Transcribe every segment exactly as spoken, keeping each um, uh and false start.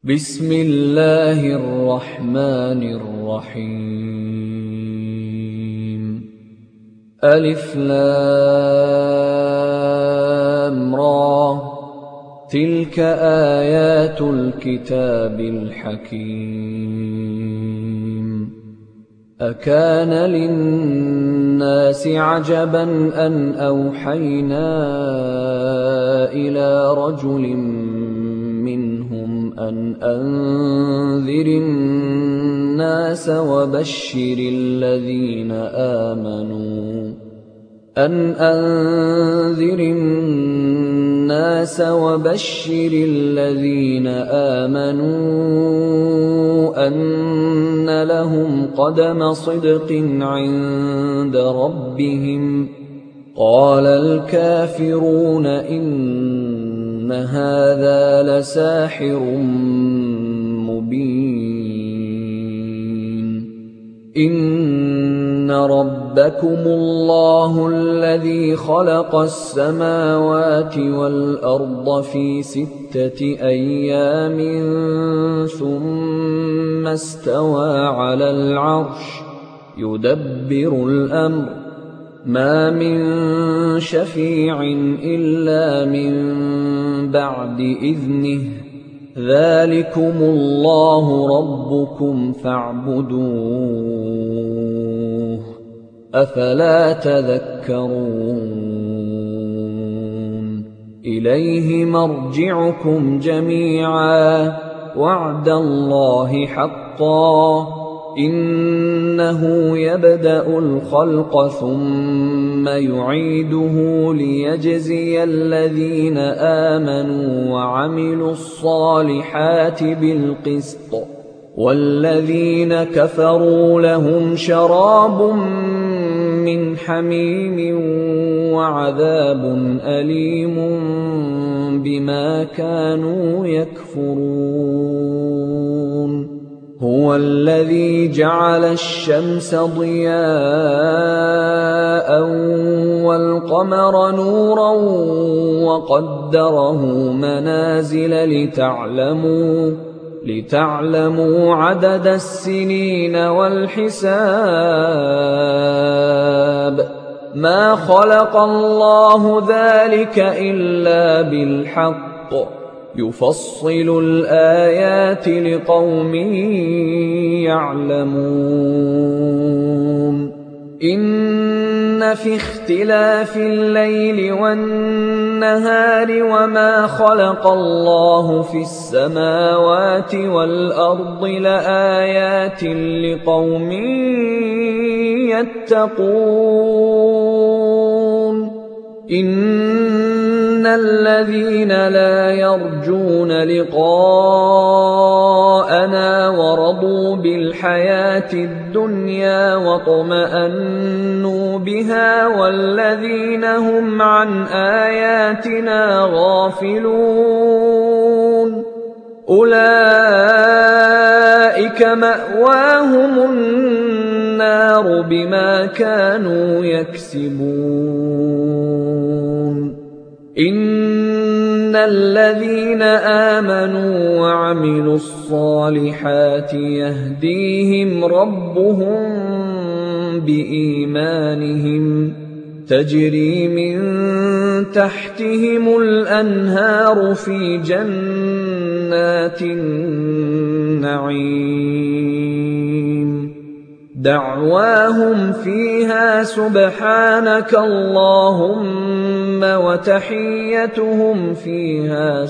بسم الله الرحمن الرحيم ألف لام را تلك آيات الكتاب الحكيم أكان للناس عجبا أن أوحينا إلى رجل منهم أن أنذر الناس وبشر الذين آمنوا أن أنذر الناس وبشر الذين آمنوا أن لهم قدم صدق عند ربهم قال الكافرون إن هذا لساحر مبين إن ربكم الله الذي خلق السماوات والأرض في ستة أيام ثم استوى على العرش يدبر الأمر ما من شفيع إلا من بعد إذنه ذلكم الله ربكم فاعبدوه أفلا تذكرون إليه مرجعكم جميعا وعد الله حقا إنه يبدأ الخلق ثم يعيده ليجزي الذين آمنوا وعملوا الصالحات بالقسط والذين كفروا لهم شراب من حميم وعذاب أليم بما كانوا يكفرون هو الذي جعل الشمس ضياء والقمر نورا وقدره منازل لتعلموا لتعلموا عدد السنين والحساب ما خلق الله ذلك إلا بالحق يفصل الآيات لقوم يعلمون إن في اختلاف الليل والنهار وما خلق الله في السماوات والأرض لآيات لقوم يتقون إن الذين لا يرجون لقاءنا ورضوا بالحياة الدنيا واطمأنوا بها والذين هم عن آياتنا غافلون أولئك مأواهم النار بما كانوا يكسبون إن الذين آمنوا وعملوا الصالحات يهديهم ربهم بإيمانهم تجري من تحتهم الأنهار في جنات النعيم دعواهم فيها سبحانك اللهم وتحيتهم فيها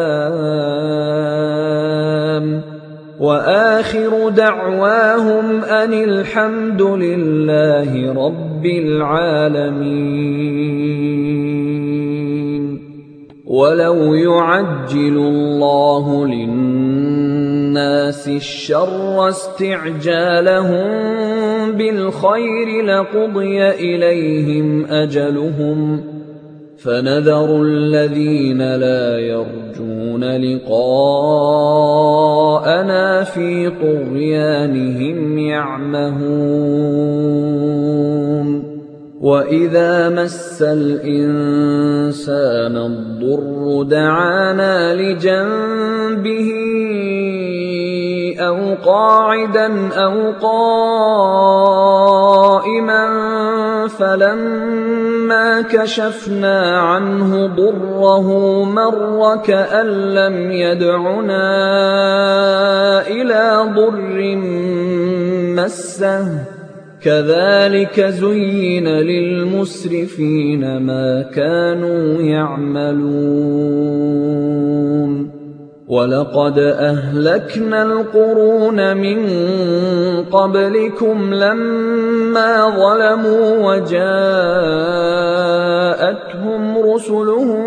سلام وآخر دعواهم أن الحمد لله رب العالمين ولو يعجل الله للناس الشر استعجالهم بالخير لقضي إليهم أجلهم فنذر الذين لا يرجون لقاءنا في طغيانهم يعمهون وَإِذَا مَسَّ الْإِنسَانَ الضُّرُّ دَعَانَا لِجَنبِهِ أو قاعدا أو قائما فلما كشفنا عنه ضره مر كأن لم يدعنا إلى ضر مسه كذلك زين للمسرفين ما كانوا يعملون ولقد أهلكنا القرون من قبلكم لما ظلموا وجاءتهم رسلهم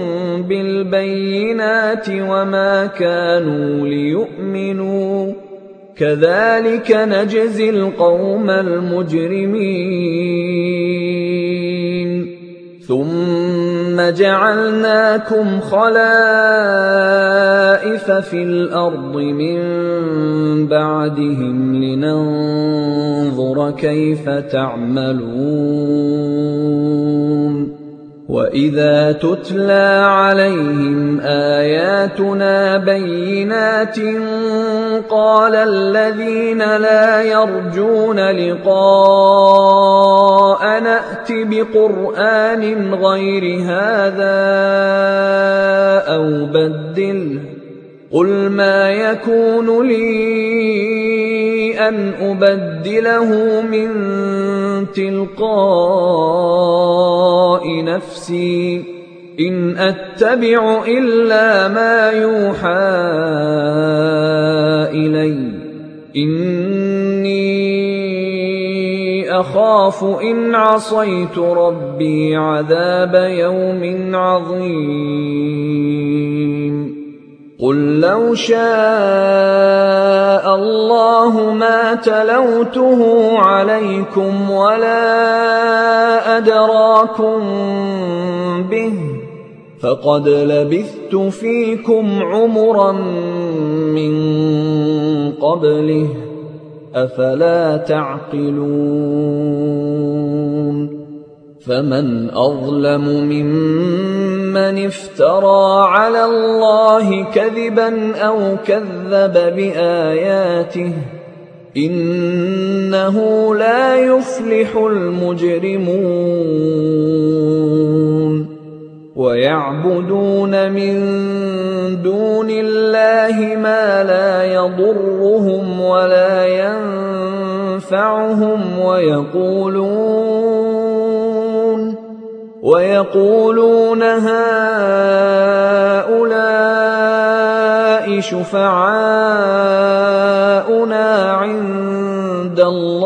بالبينات وما كانوا ليؤمنوا كذلك نجزي القوم المجرمين ثم جعلناكم خلائف في الأرض من بعدهم لننظر كيف تعملون وإذا تتلى عليهم آياتنا بينات قال الذين لا يرجون لقاء نأت بقرآن غير هذا أو بدله قل ما يكون لي أن أبدله من تلقاء نفسي إن أتبع إلا ما يوحى إلي إني أخاف إن عصيت ربي عذاب يوم عظيم قل لو شاء الله ما تلوته عليكم ولا أدراكم به فقد لبثت فيكم عمرا من قبله أفلا تعقلون فمن أظلم ممن افترى على الله كذبا أو كذب بآياته إنه لا يفلح المجرمون ويعبدون من دون الله ما لا يضرهم ولا ينفعهم ويقولون ويقولون هؤلاء شفعاؤنا عند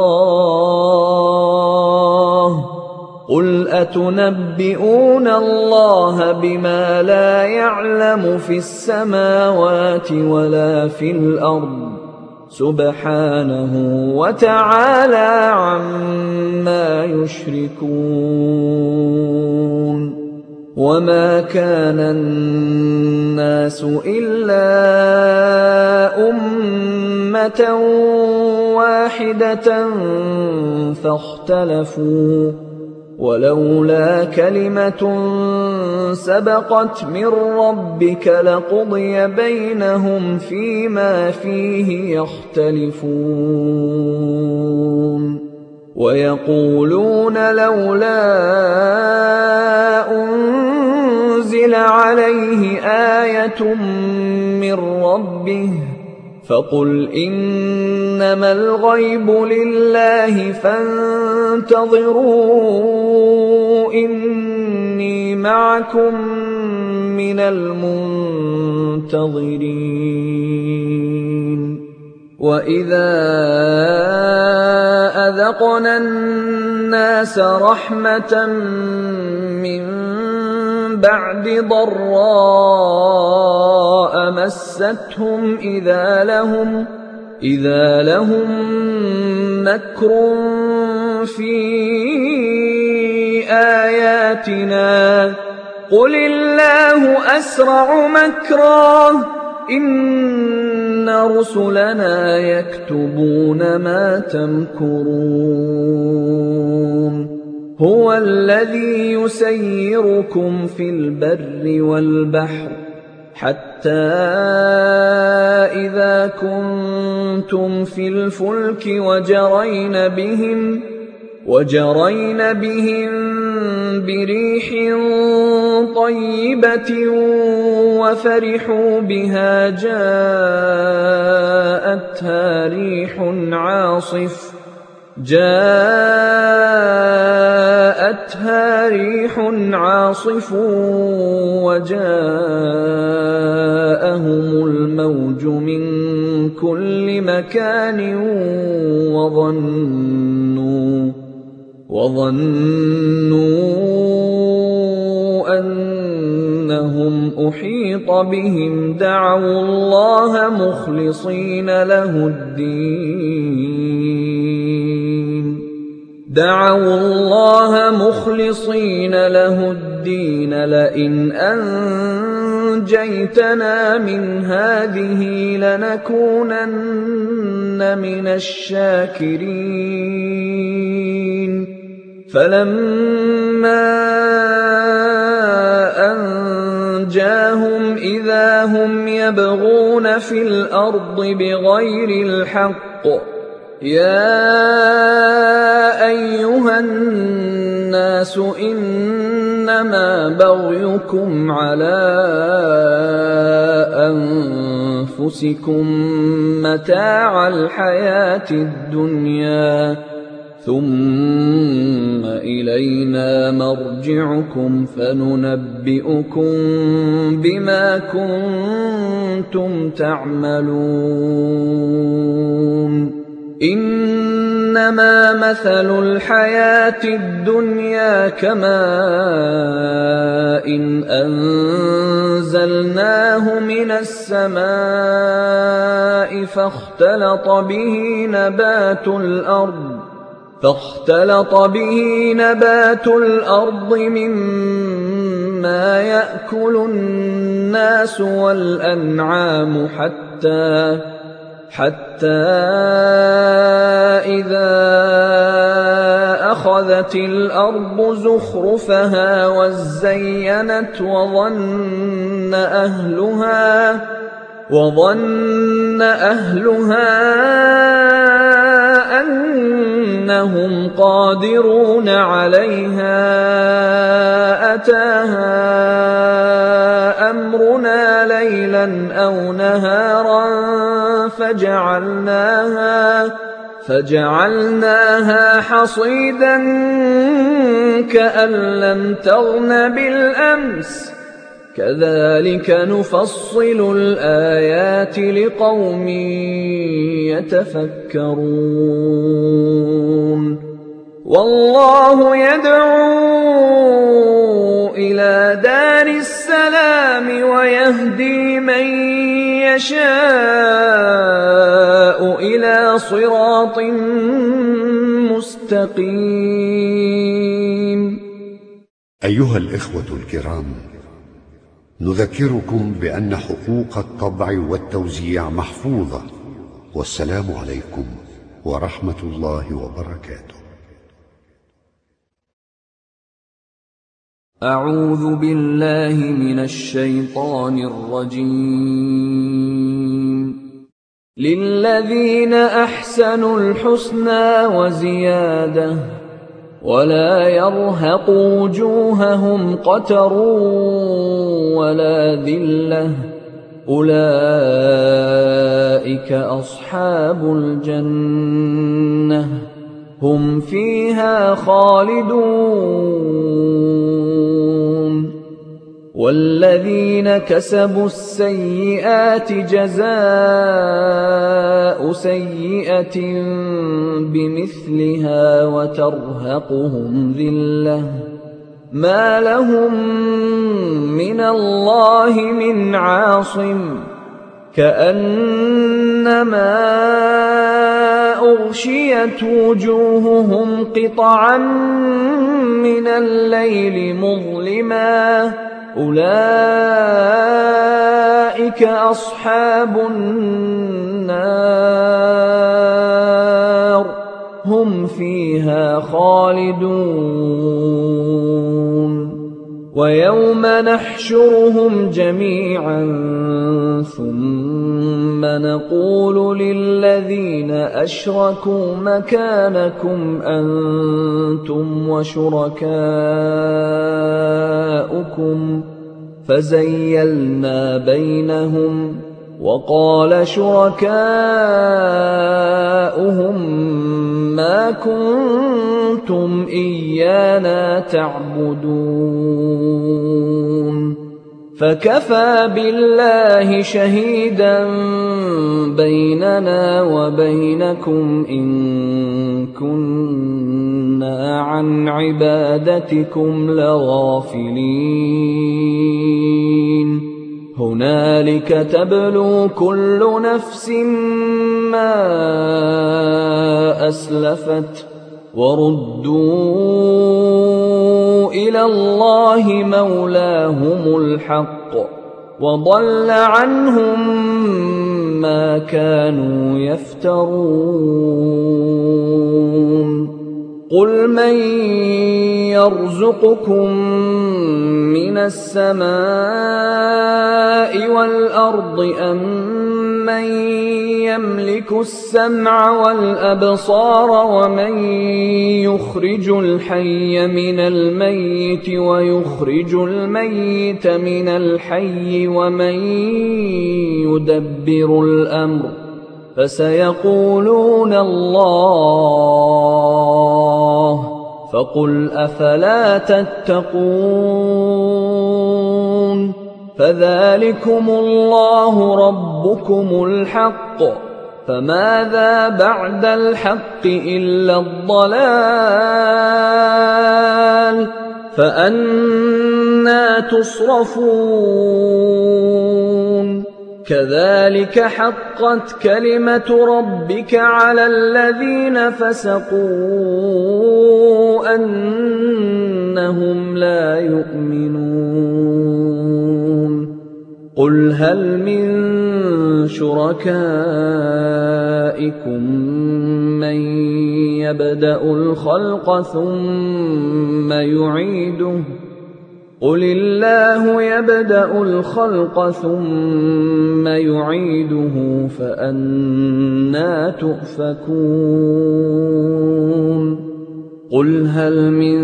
الله قل أتنبئون الله بما لا يعلم في السماوات ولا في الأرض سبحانه وتعالى عما يشركون وما كان الناس إلا أمة واحدة فاختلفوا ولولا كلمة سبقت من ربك لقضي بينهم فيما فيه يختلفون ويقولون لولا أنزل عليه آية من ربه فقل إنما الغيب لله فانتظروا إني معكم من المنتظرين وإذا أذقنا الناس رحمة من بعد ضراء مستهم إذا لهم إذا لهم مكر في آياتنا قل الله أسرع مكرا إن رسلنا يكتبون ما تمكرون هو الذي يسيركم في البر والبحر حتى حتى إذا كنتم في الفلك وجرين بهم وجرين بهم بريح طيبة وفرحوا بها جاءتها ريح عاصف جاءتها ريح عاصف وجاءهم الموج من كل مكان وظنوا وظنوا أنهم أحيط بهم دعوا الله مخلصين له الدين دعوا الله مخلصين له الدين لئن أنجيتنا من هذه لنكونن من الشاكرين فلما أنجاهم إذا هم يبغون في الأرض بغير الحق يا أيها الناس إنما بغيكم على أنفسكم متاع الحياة الدنيا ثم إلينا مرجعكم فننبئكم بما كنتم تعملون إنما مثل الحياة الدنيا كماء إن أنزلناه من السماء فاختلط به نبات الأرض فاختلط به نبات الأرض مما يأكل الناس والأنعام حتى حتى إذا أخذت الأرض زخرفها وزينت وظن أهلها وظن أهلها أنهم قادرون عليها أتاها أمرنا ليلا أو نهارا فجعلناها فجعلناها حصيدا كأن لم تغن بالأمس كذلك نفصل الآيات لقوم يتفكرون والله يدعو إلى دار السلام ويهدي من يشاء إلى صراط مستقيم. أيها الإخوة الكرام، نذكركم بأن حقوق الطبع والتوزيع محفوظة، والسلام عليكم ورحمة الله وبركاته. أعوذ بالله من الشيطان الرجيم. للذين أحسنوا الحسنى وزيادة ولا يرهق وجوههم قتر ولا ذلة أولئك أصحاب الجنة هم فيها خالدون. والذين كسبوا السيئات جزاء سيئة بمثلها وترهقهم ذلة ما لهم من الله من عاصم كأنما أغشيت وجوههم قطعا من الليل مظلما أولئك أصحاب النار هم فيها خالدون. ويوم نحشرهم جميعا ثم نقول للذين أشركوا مكانكم أنتم وشركاؤكم فزيلنا بينهم وقال شركاؤهم ما كنتم إيانا تعبدون فكفى بالله شهيدا بيننا وبينكم إن كنا عن عبادتكم لغافلين هنالك تبلو كل نفس ما أسلفت وردوا إلى الله مولاهم الحق وضل عنهم ما كانوا يفترون قل من يرزقكم من السماء والأرض أم من يملك السمع والأبصار ومن يخرج الحي من الميت ويخرج الميت من الحي ومن يدبر الأمر فسيقولون الله فقل أفلا تتقون فذلكم الله ربكم الحق فماذا بعد الحق إلا الضلال فأنى تصرفون كذلك حقت كلمة ربك على الذين فسقوا أنهم لا يؤمنون قل هل من شركائكم من يبدأ الخلق ثم يعيده قل الله يبدأ الخلق ثم يعيده فأنى تؤفكون قل هل من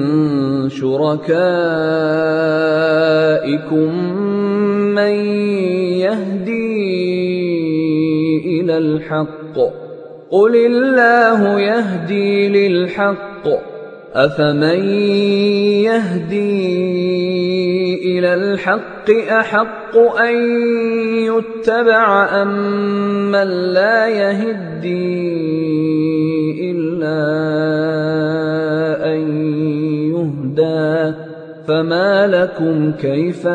شركائكم من يهدي إلى الحق قل الله يهدي للحق أفمن يهدي إلى الحق أحق أن يتبع أم من لا يهدي إلا أن يهدى فما لكم كيف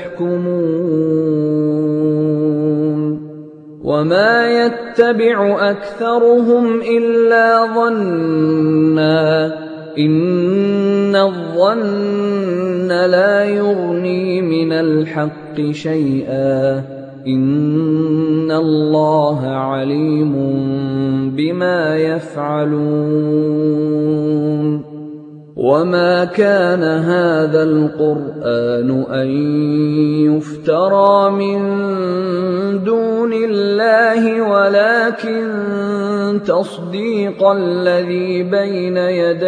تحكمون وما يتبع أكثرهم إلا ظنًّا إن الظن لا يغني من الحق شيئا إن الله عليم بما يفعلون وما كان هذا القرآن أن يفترى من دون الله ولكن تصديق الذي بين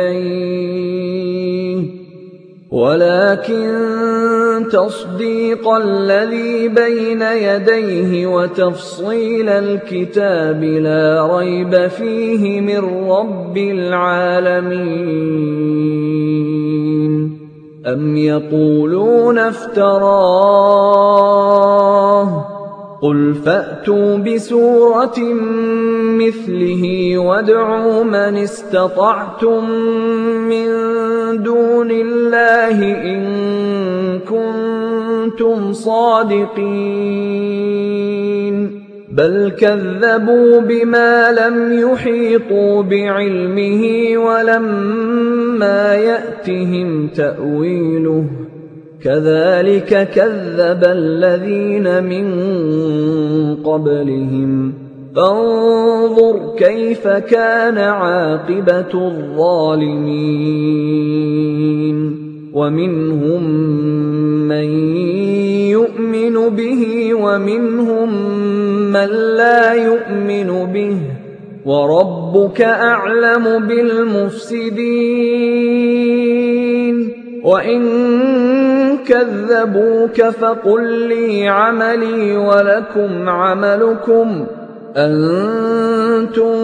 يديه ولكن تصديق الذي بين يديه وتفصيل الكتاب لا ريب فيه من رب العالمين أم يقولون افتراه قل فأتوا بسورة مثله وادعوا من استطعتم من دون الله إن كنتم صادقين بل كذبوا بما لم يحيطوا بعلمه ولما يأتهم تأويله كذلك كذب الذين من قبلهم فانظر كيف كان عاقبة الظالمين ومنهم من يؤمن به ومنهم من لا يؤمن به وربك أعلم بالمفسدين وإن كذبوك فقل لي عملي ولكم عملكم أنتم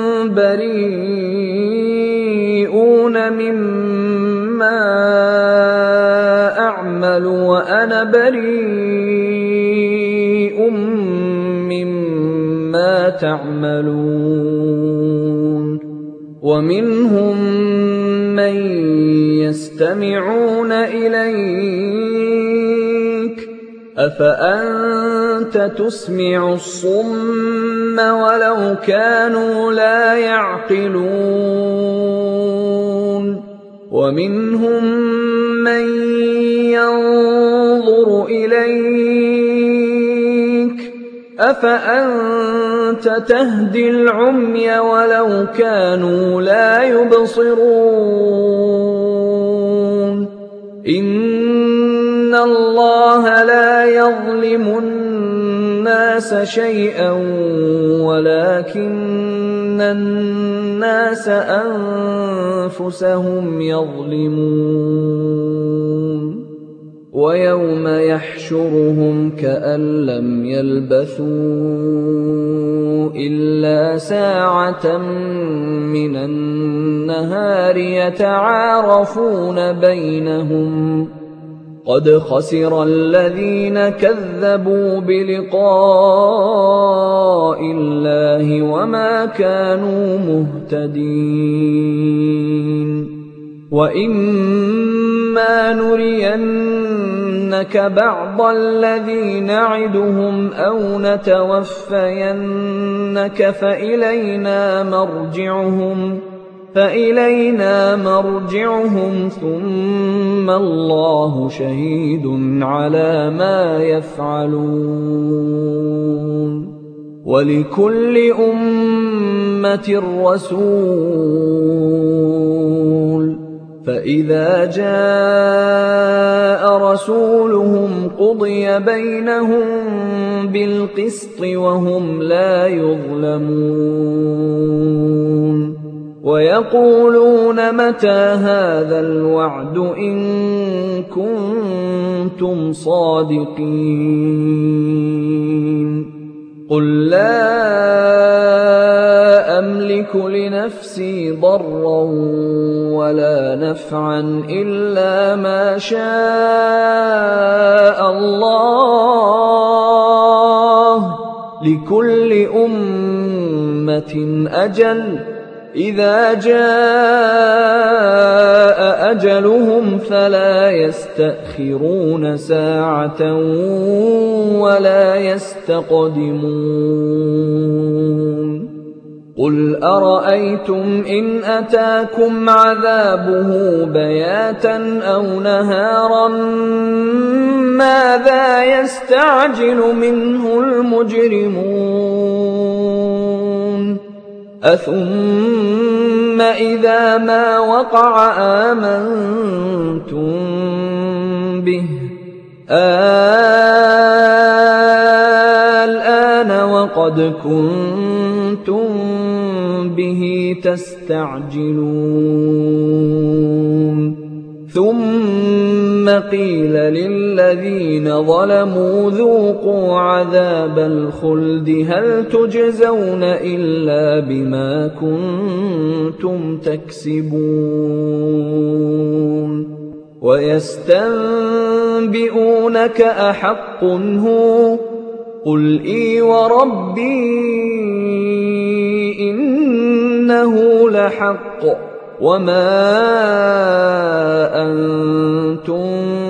بريئون مما أعمل وأنا بريء مما تعملون ومنهم من يستمعون إليك أفأنت تسمع الصم ولو كانوا لا يعقلون ومنهم من ينظر إليك أفأنت تهدي العمي ولو كانوا لا يبصرون إن الله لا يظلم الناس شيئا ولكن الناس أنفسهم يظلمون ويوم يحشرهم كأن لم يلبثوا إلا ساعة من النهار يتعارفون بينهم قد خسر الذين كذبوا بلقاء الله وما كانوا مهتدين وإما نرينك بعض الذي نعدهم أو نتوفينك فإلينا مرجعهم فإلينا مرجعهم ثم الله شهيد على ما يفعلون ولكل أمة رسول فإذا جاء رسولهم قضي بينهم بالقسط وهم لا يظلمون ويقولون متى هذا الوعد إن كنتم صادقين قل لا أملك لنفسي ضرا ولا نفعا إلا ما شاء الله لكل أمة أجل إذا جاء أجلهم فلا يستأخرون ساعة ولا يستقدمون قل أرأيتم إن أتاكم عذابه بياتا أو نهارا ماذا يستعجل منه المجرمون أثم إذا ما وقع آمنتم به الآن وقد كنتم به تستعجلون ثم قيل للذين ظلموا ذوقوا عذاب الخلد هل تجزون إلا بما كنتم تكسبون ويستنبئونك أحق هو قل إي وربي إنه لحق وما أنتم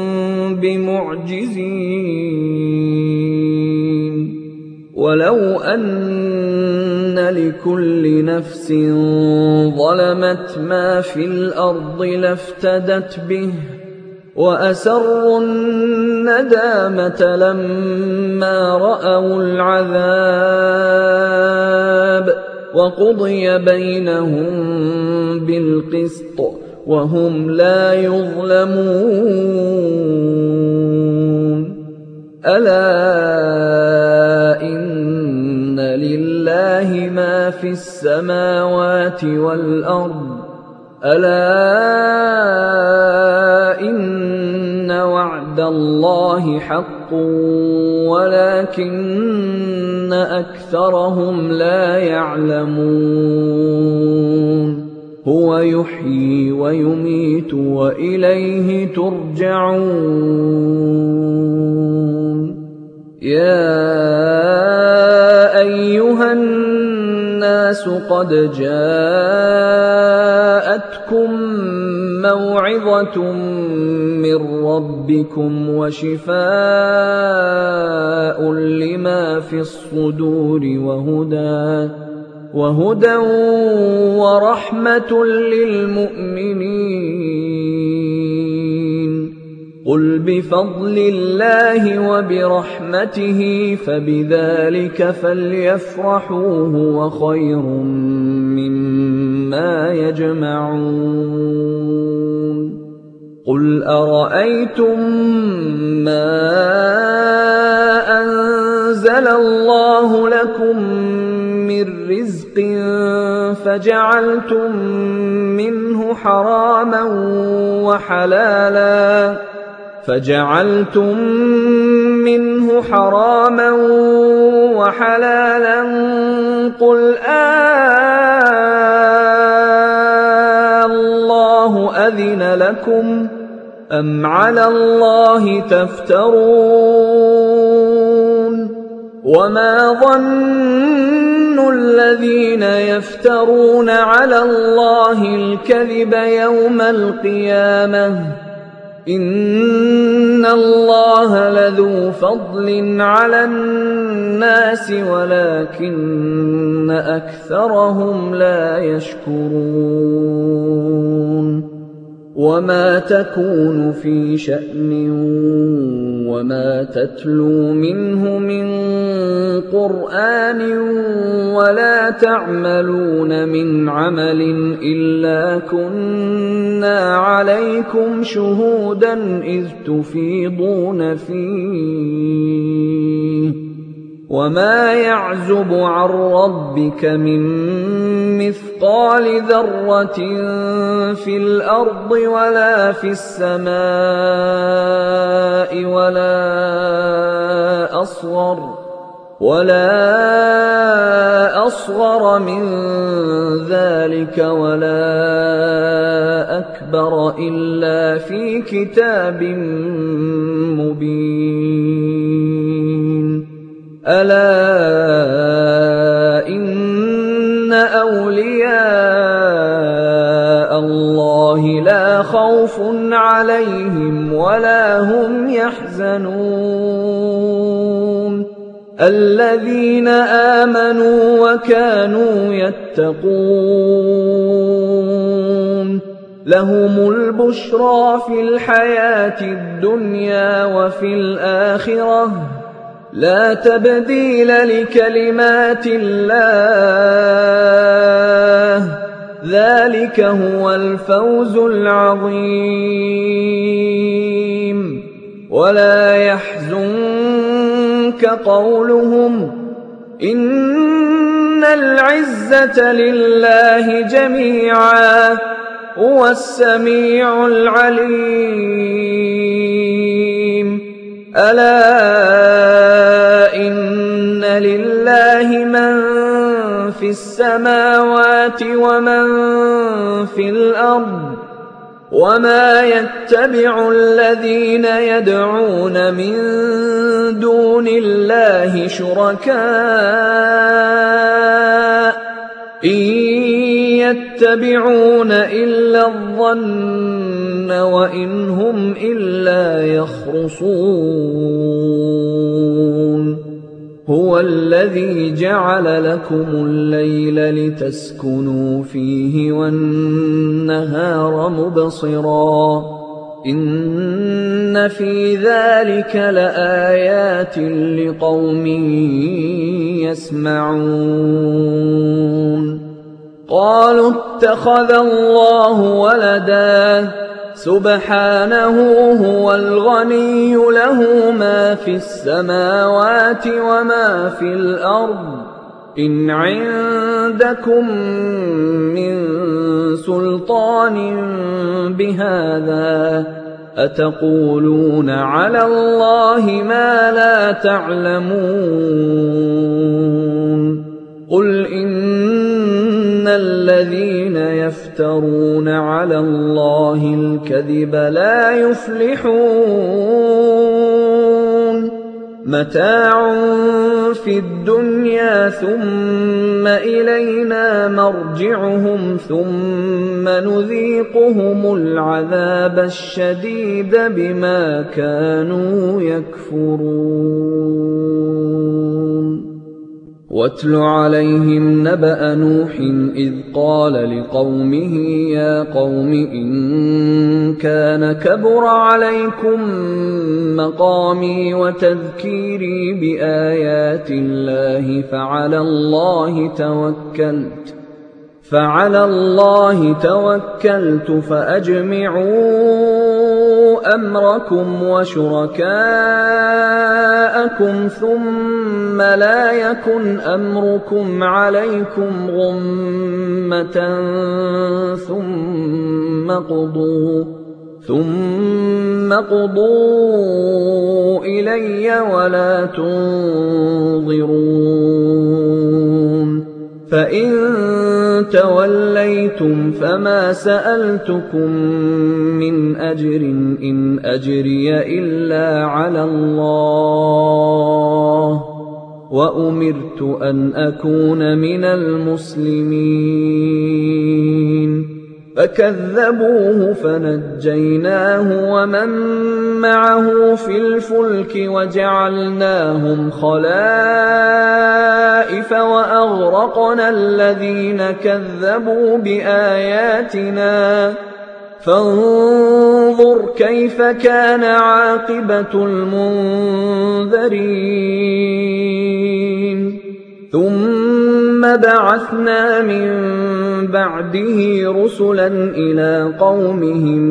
بمعجزين ولو أن لكل نفس ظلمت ما في الأرض لافتدت به وأسروا الندامة لما رأوا العذاب وقضي بينهم بالقسط وهم لا يظلمون ألا إن لله ما في السماوات والأرض ألا إن وعد الله حق ولكن أكثرهم لا يعلمون هو يحيي ويميت وإليه ترجعون يا أيها الناس قد جاءتكم موعظة من ربكم وشفاء لما في الصدور وهدى وهدى ورحمة للمؤمنين قل بفضل الله وبرحمته فبذلك فليفرحوا هو خير مما يجمعون قل أرأيتم ما أنزل الله لكم من رزق فجعلتم منه حراما وحلالا فجعلتم منه حراما وحلالا قل آه أذن لكم أم على الله تفترون وما ظن الذين يفترون على الله الكذب يوم القيامة إن الله لذو فضل على الناس ولكن أكثرهم لا يشكرون وما تكون في شأن وما تتلو منه من قرآن ولا تعملون من عمل إلا كنا عليكم شهودا إذ تفيضون فيه وما يعزب عن ربك من مثقال ذرة في الأرض ولا في السماء ولا أصغر ولا أصغر من ذلك ولا أكبر إلا في كتاب مبين ألا إن أولياء الله لا خوف عليهم ولا هم يحزنون الذين آمنوا وكانوا يتقون لهم البشرى في الحياة الدنيا وفي الآخرة لا تبديل لكلمات الله ذلك هو الفوز العظيم ولا يحزنك قولهم إن العزة لله جميعا هو السميع العليم ألا إن لله من في السماوات ومن في الأرض وما يتبع الذين يدعون من دون الله شركاء إن يتبعون إلا الظن وإن هم إلا يخرصون هو الذي جعل لكم الليل لتسكنوا فيه والنهار مبصرا إن في ذلك لآيات لقوم يسمعون قالوا اتخذ الله ولدا سبحانه هو الغني له ما في السماوات وما في الأرض إن عندكم من سلطان بهذا أتقولون على الله ما لا تعلمون قل إن الذين يفترون على الله الكذب لا يفلحون متاع في الدنيا ثم إلينا مرجعهم ثم نذيقهم العذاب الشديد بما كانوا يكفرون واتل عليهم نبأ نوح إذ قال لقومه يا قوم إن كان كبر عليكم مقامي وتذكيري بآيات الله فعلى الله توكلت فعلى الله توكلت فأجمعوا أمركم وشركاءكم ثم لا يكن أمركم عليكم غمة ثم قضوا ثم قضوا إلي ولا تنظرون فإن توليتم فما سألتكم من أجر إن أجري إلا على الله وأمرت أن أكون من المسلمين فكذبوه فنجيناه ومن معه في الفلك وجعلناهم خلائف وأغرقنا الذين كذبوا بآياتنا فانظر كيف كان عاقبة المنذرين ثم بعثنا من بعده رسلا إلى قومهم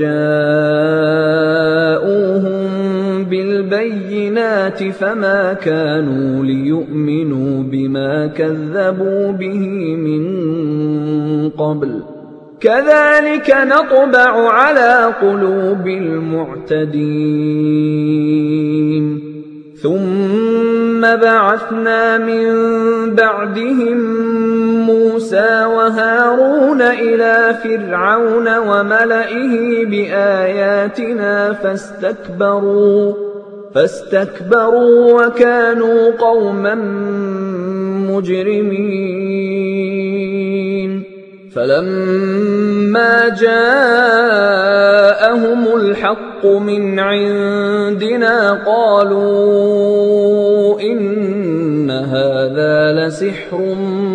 فجاءوهم بالبينات فما كانوا ليؤمنوا بما كذبوا به من قبل كذلك نطبع على قلوب المعتدين ثم بعثنا من بعدهم موسى وهارون إلى فرعون وملئه بآياتنا فاستكبروا فاستكبروا وكانوا قوما مجرمين فلما جاءهم الحق من عندنا قالوا إن هذا لسحر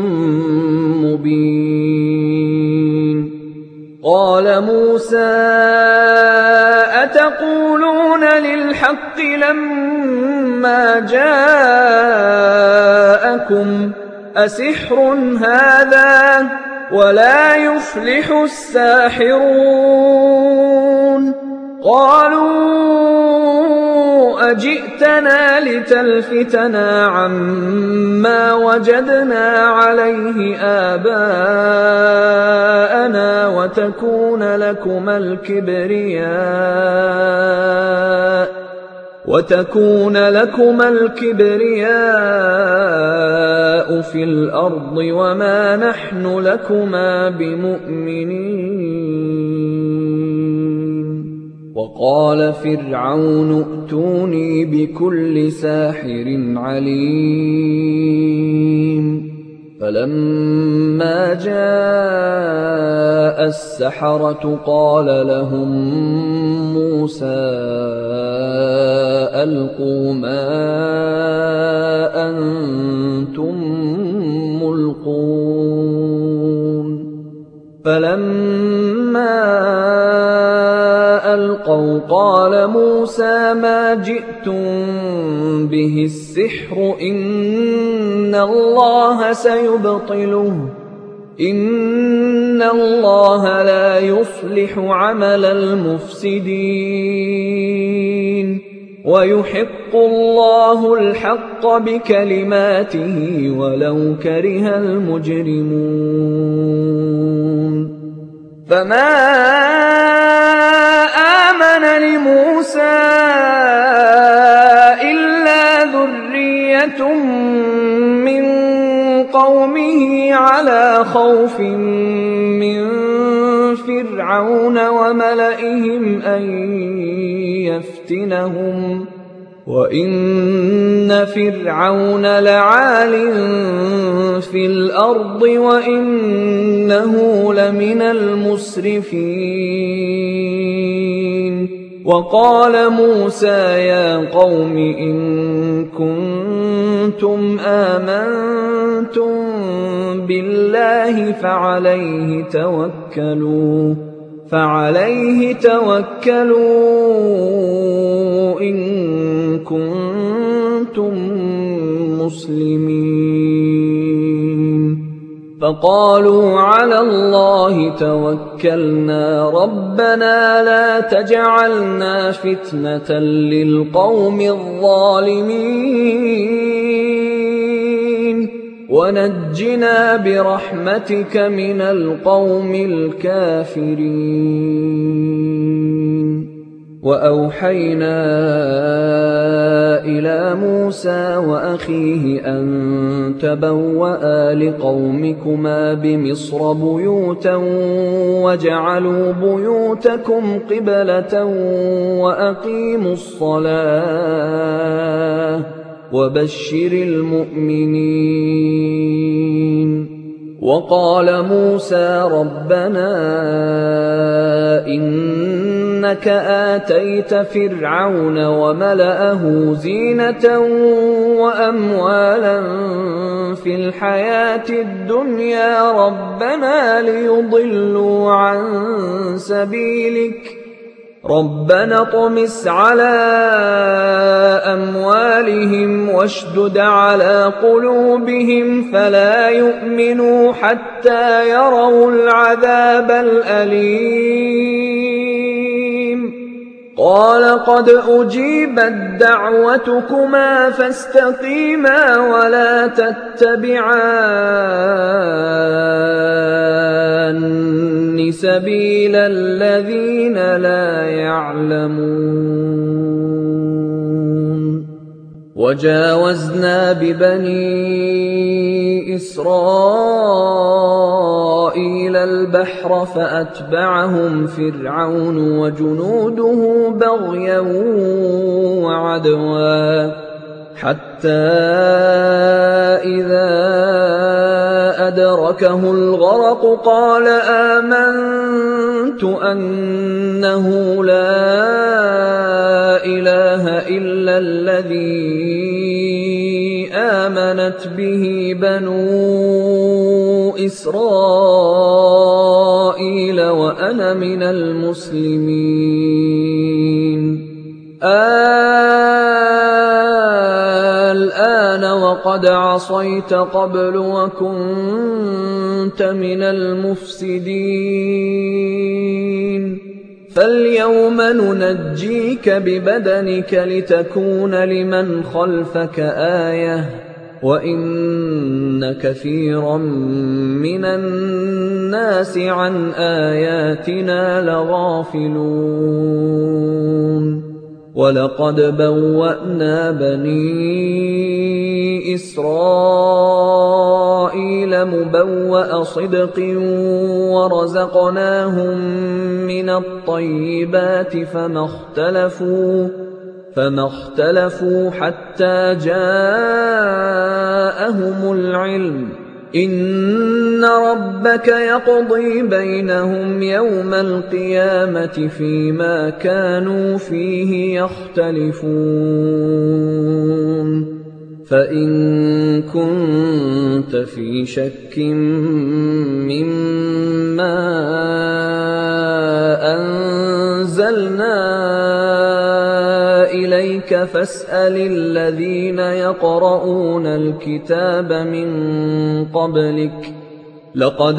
مبين قال موسى أتقولون للحق لما جاءكم أسحر هذا ولا يفلح الساحرون قالوا أجئتنا لتلفتنا عما وجدنا عليه آباءنا وتكون لكما الكبرياء وتكون لكما الكبرياء في الأرض وما نحن لكما بمؤمنين وقال فرعون ائتوني بكل ساحر عليم فلما جاء السحرة قال لهم موسى ألقوا ما أنتم ملقون فلما ألقوا قال موسى ما جئتم به السحر إن الله سيبطله إِنَّ اللَّهَ لَا يُصْلِحُ عَمَلَ الْمُفْسِدِينَ وَيُحِقُّ اللَّهُ الْحَقَّ بِكَلِمَاتِهِ وَلَوْ كَرِهَ الْمُجْرِمُونَ فَمَا آمَنَ لِمُوسَىٰ إِلَّا ذُرِّيَّةٌ مِّن قَوْمِهِ عَلَىٰ خَوْفٍ مِّن فِرْعَوْنَ وَمَلَئِهِمْ أَن يَفْتِنَهُمْ وَإِنَّ فِرْعَوْنَ لَعَالٍ فِي الْأَرْضِ وَإِنَّهُ لَمِنَ الْمُسْرِفِينَ وَقَالَ مُوسَىٰ يَا قَوْمِ إِن كُنتُمْ آمَنتُم بِاللَّهِ فَعَلَيْهِ تَوَكَّلُوا فَعَلَيْهِ تَوَكَّلُوا إِن كُنتُم مُّسْلِمِينَ فَقَالُوا عَلَى اللَّهِ تَوَكَّلْنَا رَبَّنَا لَا تَجْعَلْنَا فِتْنَةً لِّلْقَوْمِ الظَّالِمِينَ وَنَجِّنَا بِرَحْمَتِكَ مِنَ الْقَوْمِ الْكَافِرِينَ وَأَوْحَيْنَا إِلَىٰ مُوسَىٰ وَأَخِيهِ أَن تَبَوَّآ لِقَوْمِكُمَا بِمِصْرَ بُيُوتًا وَاجْعَلُوا بُيُوتَكُمْ قِبْلَةً وَأَقِيمُوا الصَّلَاةَ وَبَشِّرِ الْمُؤْمِنِينَ وَقَالَ مُوسَىٰ رَبَّنَا إِنَّكَ آتَيْتَ فِرْعَوْنَ وَمَلَأَهُ زِينَةً وَأَمْوَالًا فِي الْحَيَاةِ الدُّنْيَا رَبَّنَا لِيُضِلُّوا عَن سَبِيلِكَ رَبَّنَا اطْمِسْ عَلَىٰ أَمْوَالِهِمْ وَاشْدُدْ عَلَىٰ قُلُوبِهِمْ فَلَا يُؤْمِنُوا حَتَّىٰ يَرَوُا الْعَذَابَ الْأَلِيمَ قَالَ قَدْ أُجِيبَتْ دَعْوَتُكُمَا فَاسْتَقِيمَا وَلَا تَتَّبِعَانِّ سَبِيلَ الَّذِينَ لَا يَعْلَمُونَ وَجَاوَزْنَا بِبَنِي إِسْرَائِيلَ الْبَحْرَ فَأَتْبَعَهُمْ فِرْعَوْنُ وَجُنُودُهُ بَغْيًا وَعَدْوًا حَتَّىٰ إِذَا أَدْرَكَهُ الْغَرَقُ قَالَ آمَنتُ أَنَّهُ لَا إِلَٰهَ إِلَّا الَّذِي آمَنَتْ بِهِ بَنُو إِسْرَائِيلَ وَأَنَا مِنَ الْمُسْلِمِينَ الْآنَ وَقَدْ عَصَيْتَ قَبْلُ وَكُنتَ مِنَ الْمُفْسِدِينَ فَالْيَوْمَ نُنَجِّيكَ بِبَدَنِكَ لِتَكُونَ لِمَنْ خَلْفَكَ آيَةً وَإِنَّ كَثِيرًا مِّنَ النَّاسِ عَنْ آيَاتِنَا لَغَافِلُونَ وَلَقَدْ بَوَّأْنَا بَنِي إِسْرَائِيلَ مُبَوَّأَ صِدْقٍ وَرَزَقْنَاهُم مِّنَ الطَّيِّبَاتِ فَمَا اخْتَلَفُوا فَمَا اخْتَلَفُوا حَتَّىٰ جَاءَهُمُ الْعِلْمُ إِنَّ رَبَّكَ يَقْضِي بَيْنَهُمْ يَوْمَ الْقِيَامَةِ فِيمَا كَانُوا فِيهِ يَخْتَلِفُونَ فَإِن كُنتَ فِي شَكٍّ مِّمَّا أَنزَلْنَا إِلَيْكَ فَاسْأَلِ الَّذِينَ يَقْرَؤُونَ الْكِتَابَ مِن قَبْلِكَ لقد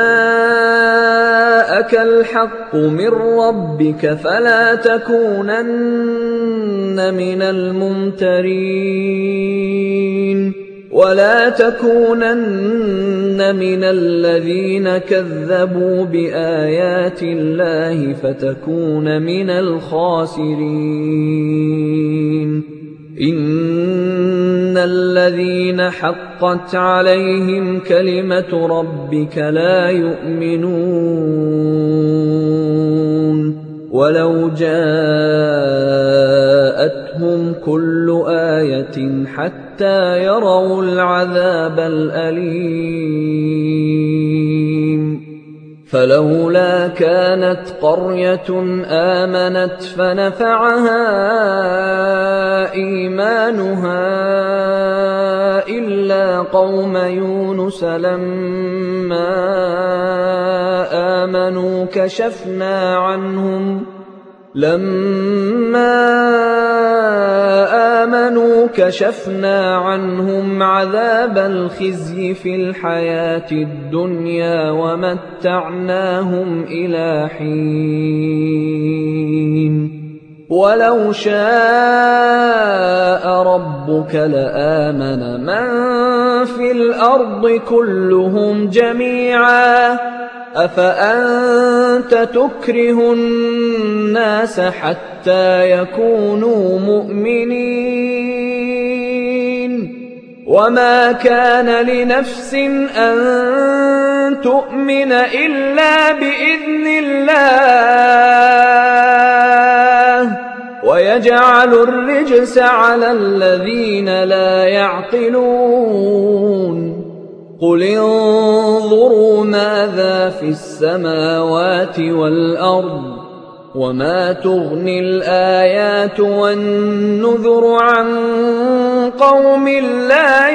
جاءك الحق من ربك فلا تكونن من الممترين ولا تكونن من الذين كذبوا بآيات الله فتكون من الخاسرين إن الذين حقت عليهم كلمة ربك لا يؤمنون ولو جاءتهم كل آية حتى يروا العذاب الأليم فلولا كانت قرية آمنت فنفعها إيمانها إلا قوم يونس لما آمنوا كشفنا عنهم لما آمنوا كشفنا عنهم عذاب الخزي في الحياة الدنيا ومتعناهم إلى حين ولو شاء ربك لآمن من في الأرض كلهم جميعا أفأنت تكره الناس حتى يكونوا مؤمنين وما كان لنفس أن تؤمن إلا بإذن الله ويجعل الرجس على الذين لا يعقلون قل انظروا ماذا في السماوات والأرض وما تغني الآيات والنذر عن قوم لا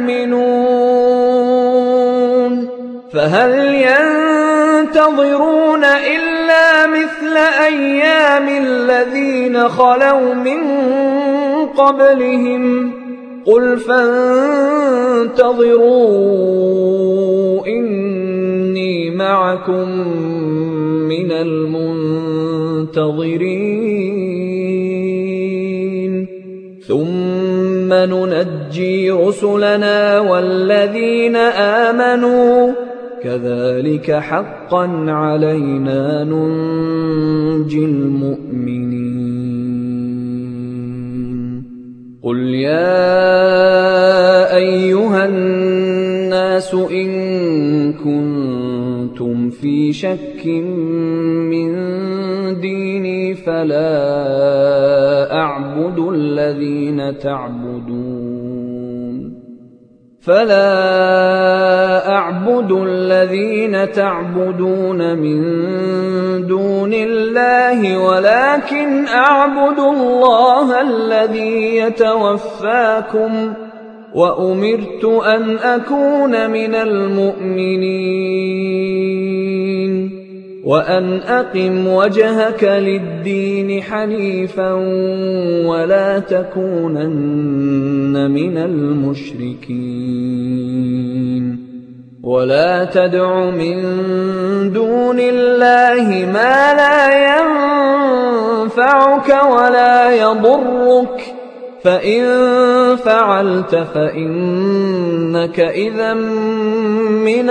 يؤمنون فهل ينتظرون إلا مثل أيام الذين خلوا من قبلهم قل فانتظروا إني معكم من المنتظرين ثم ننجي رسلنا والذين آمنوا كذلك حقا علينا ننجي المؤمنين قل يا أيها الناس إن كنتم في شك من ديني فلا أعبد الذين تعبدون فلا أعبد الذين تعبدون من دون الله ولكن أعبد الله الذي يتوفاكم وأمرت أن أكون من المؤمنين وأن أقم وجهك للدين حنيفا ولا تكونن من المشركين ولا تدع من دون الله ما لا ينفعك ولا يضرك فإن فعلت فإنك إذا من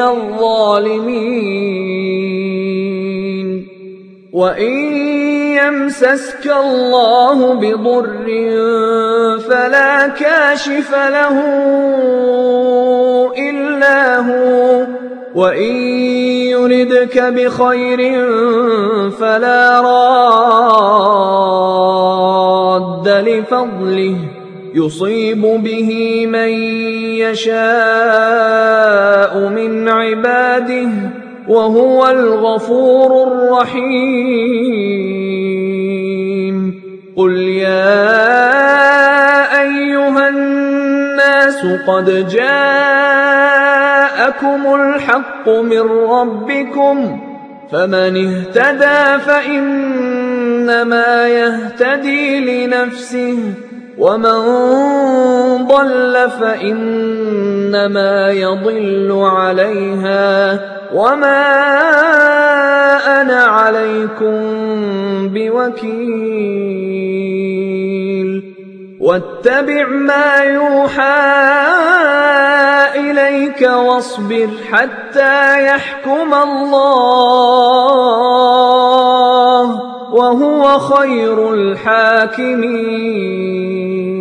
الظالمين وإن يمسسك الله بضر فلا كاشف له إلا هو وإن يردك بخير فلا راد لفضله يصيب به من يشاء من عباده وهو الغفور الرحيم قل يا أيها الناس قد جاءكم الحق من ربكم فمن اهتدى فإنما يهتدي لنفسه ومن ضل فإنما يضل عليها وما أنا عليكم بوكيل واتبع ما يوحى إليك واصبر حتى يحكم الله وهو خير الحاكمين.